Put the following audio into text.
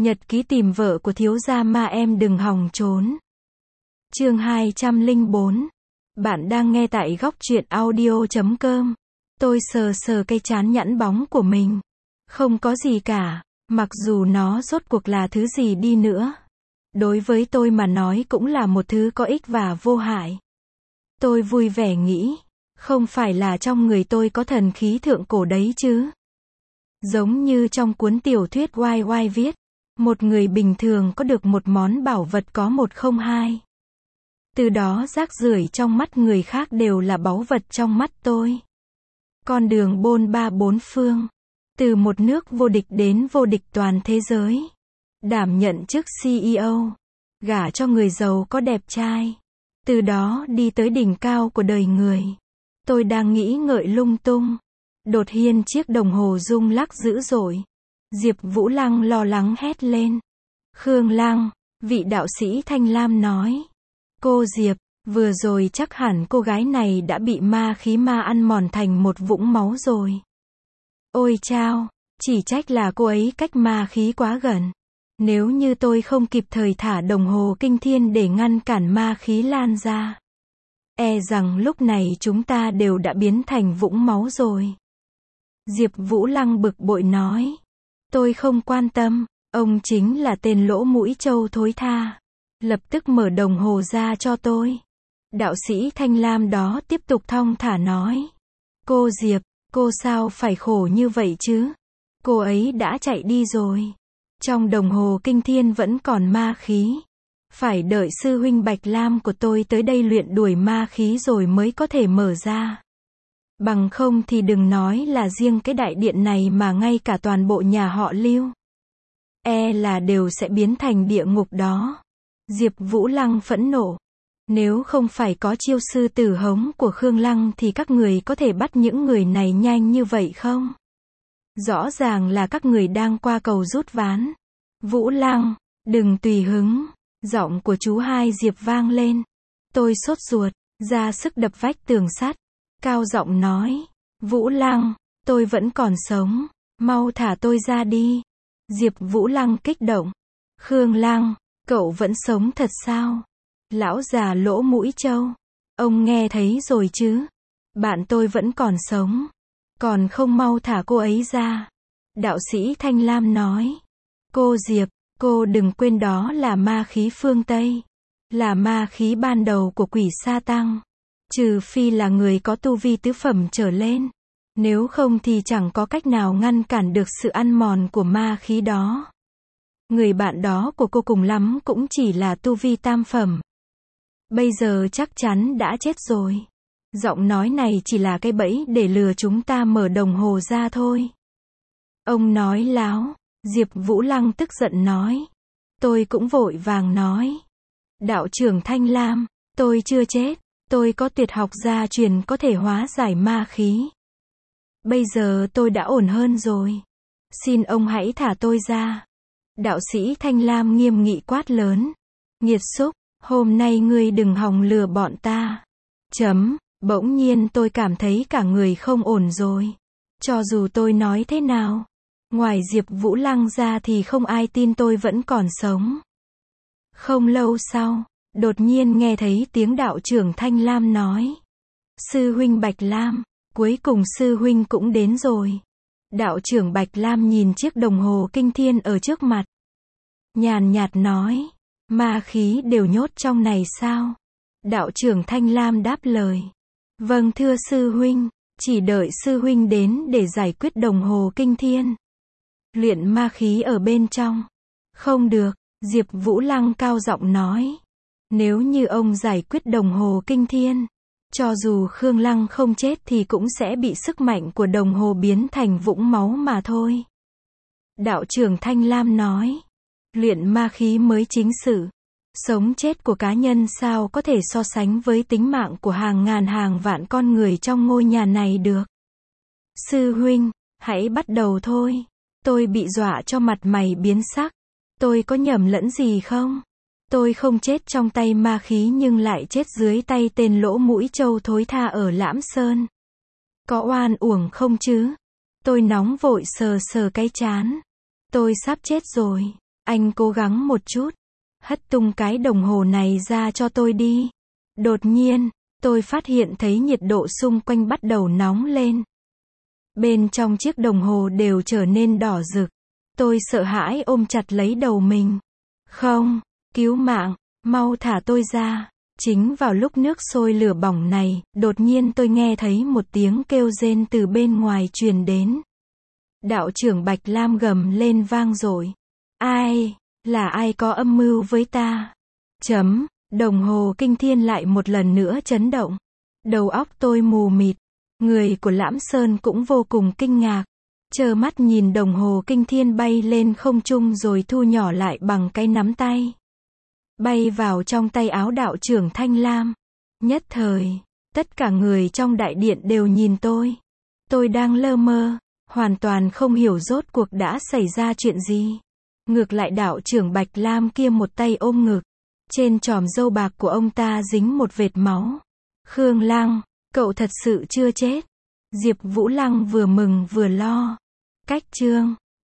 Nhật ký tìm vợ của thiếu gia ma em đừng hòng trốn. Chương 204. Bạn đang nghe tại góc truyện audio.com. Tôi sờ sờ cây trán nhẵn bóng của mình. Không có gì cả, mặc dù nó rốt cuộc là thứ gì đi nữa. Đối với tôi mà nói cũng là một thứ có ích và vô hại. Tôi vui vẻ nghĩ, không phải là trong người tôi có thần khí thượng cổ đấy chứ. Giống như trong cuốn tiểu thuyết YY viết, một người bình thường có được một món bảo vật có một không hai. Từ đó rác rưởi trong mắt người khác đều là báu vật trong mắt tôi. Con đường bôn ba bốn phương, từ một nước vô địch đến vô địch toàn thế giới. Đảm nhận chức CEO, gả cho người giàu có đẹp trai. Từ đó đi tới đỉnh cao của đời người. Tôi đang nghĩ ngợi lung tung. Đột nhiên chiếc đồng hồ rung lắc dữ dội. Diệp Vũ Lăng lo lắng hét lên. Khương Lăng, vị đạo sĩ Thanh Lam nói. Cô Diệp, vừa rồi chắc hẳn cô gái này đã bị ma khí ma ăn mòn thành một vũng máu rồi. Ôi chao, chỉ trách là cô ấy cách ma khí quá gần. Nếu như tôi không kịp thời thả đồng hồ kinh thiên để ngăn cản ma khí lan ra, e rằng lúc này chúng ta đều đã biến thành vũng máu rồi. Diệp Vũ Lăng bực bội nói. Tôi không quan tâm, ông chính là tên lỗ mũi trâu thối tha. Lập tức mở đồng hồ ra cho tôi. Đạo sĩ Thanh Lam đó tiếp tục thong thả nói. Cô Diệp, cô sao phải khổ như vậy chứ? Cô ấy đã chạy đi rồi. Trong đồng hồ kinh thiên vẫn còn ma khí. Phải đợi sư huynh Bạch Lam của tôi tới đây luyện đuổi ma khí rồi mới có thể mở ra. Bằng không thì đừng nói là riêng cái đại điện này mà ngay cả toàn bộ nhà họ Lưu. E là đều sẽ biến thành địa ngục đó. Diệp Vũ Lăng phẫn nộ. Nếu không phải có chiêu sư tử hống của Khương Lăng thì các người có thể bắt những người này nhanh như vậy không? Rõ ràng là các người đang qua cầu rút ván. Vũ Lăng, đừng tùy hứng. Giọng của chú hai Diệp vang lên. Tôi sốt ruột, ra sức đập vách tường sắt. Cao giọng nói. Vũ Lăng, tôi vẫn còn sống. Mau thả tôi ra đi. Diệp Vũ Lăng kích động. Khương Lăng, cậu vẫn sống thật sao? Lão già lỗ mũi trâu. Ông nghe thấy rồi chứ? Bạn tôi vẫn còn sống. Còn không mau thả cô ấy ra. Đạo sĩ Thanh Lam nói. Cô Diệp, cô đừng quên đó là ma khí phương Tây. Là ma khí ban đầu của quỷ sa tăng. Trừ phi là người có tu vi tứ phẩm trở lên. Nếu không thì chẳng có cách nào ngăn cản được sự ăn mòn của ma khí đó. Người bạn đó của cô cùng lắm cũng chỉ là tu vi tam phẩm. Bây giờ chắc chắn đã chết rồi. Giọng nói này chỉ là cái bẫy để lừa chúng ta mở đồng hồ ra thôi. Ông nói láo. Diệp Vũ Lăng tức giận nói. Tôi cũng vội vàng nói. Đạo trưởng Thanh Lam, tôi chưa chết. Tôi có tuyệt học gia truyền có thể hóa giải ma khí. Bây giờ tôi đã ổn hơn rồi. Xin ông hãy thả tôi ra. Đạo sĩ Thanh Lam nghiêm nghị quát lớn. Nghiệt xúc, hôm nay ngươi đừng hòng lừa bọn ta. Bỗng nhiên tôi cảm thấy cả người không ổn rồi. Cho dù tôi nói thế nào, ngoài Diệp Vũ Lăng ra thì không ai tin tôi vẫn còn sống. Không lâu sau, đột nhiên nghe thấy tiếng đạo trưởng Thanh Lam nói. Sư huynh Bạch Lam, cuối cùng sư huynh cũng đến rồi. Đạo trưởng Bạch Lam nhìn chiếc đồng hồ kinh thiên ở trước mặt. Nhàn nhạt nói. Ma khí đều nhốt trong này sao? Đạo trưởng Thanh Lam đáp lời. Vâng thưa sư huynh, chỉ đợi sư huynh đến để giải quyết đồng hồ kinh thiên. Luyện ma khí ở bên trong. Không được, Diệp Vũ Lăng cao giọng nói. Nếu như ông giải quyết đồng hồ kinh thiên, cho dù Khương Lăng không chết thì cũng sẽ bị sức mạnh của đồng hồ biến thành vũng máu mà thôi. Đạo trưởng Thanh Lam nói. Luyện ma khí mới chính sự. Sống chết của cá nhân sao có thể so sánh với tính mạng của hàng ngàn hàng vạn con người trong ngôi nhà này được. Sư huynh, hãy bắt đầu thôi. Tôi bị dọa cho mặt mày biến sắc. Tôi có nhầm lẫn gì không? Tôi không chết trong tay ma khí nhưng lại chết dưới tay tên lỗ mũi trâu thối tha ở Lãm Sơn. Có oan uổng không chứ? Tôi nóng vội sờ sờ cái trán. Tôi sắp chết rồi. Anh cố gắng một chút. Hất tung cái đồng hồ này ra cho tôi đi. Đột nhiên, tôi phát hiện thấy nhiệt độ xung quanh bắt đầu nóng lên. Bên trong chiếc đồng hồ đều trở nên đỏ rực. Tôi sợ hãi ôm chặt lấy đầu mình. Không, cứu mạng, mau thả tôi ra. Chính vào lúc nước sôi lửa bỏng này, đột nhiên tôi nghe thấy một tiếng kêu rên từ bên ngoài truyền đến. Đạo trưởng Bạch Lam gầm lên vang dội. Ai? Là ai có âm mưu với ta? Đồng hồ kinh thiên lại một lần nữa chấn động. Đầu óc tôi mù mịt. Người của Lãm Sơn cũng vô cùng kinh ngạc. Trơ mắt nhìn đồng hồ kinh thiên bay lên không trung rồi thu nhỏ lại bằng cái nắm tay. Bay vào trong tay áo đạo trưởng Thanh Lam. Nhất thời, tất cả người trong đại điện đều nhìn tôi. Tôi đang lơ mơ, hoàn toàn không hiểu rốt cuộc đã xảy ra chuyện gì. Ngược lại đạo trưởng Bạch Lam kia một tay ôm ngực. Trên chòm râu bạc của ông ta dính một vệt máu. Khương Lăng, cậu thật sự chưa chết. Diệp Vũ Lăng vừa mừng vừa lo. Cách chương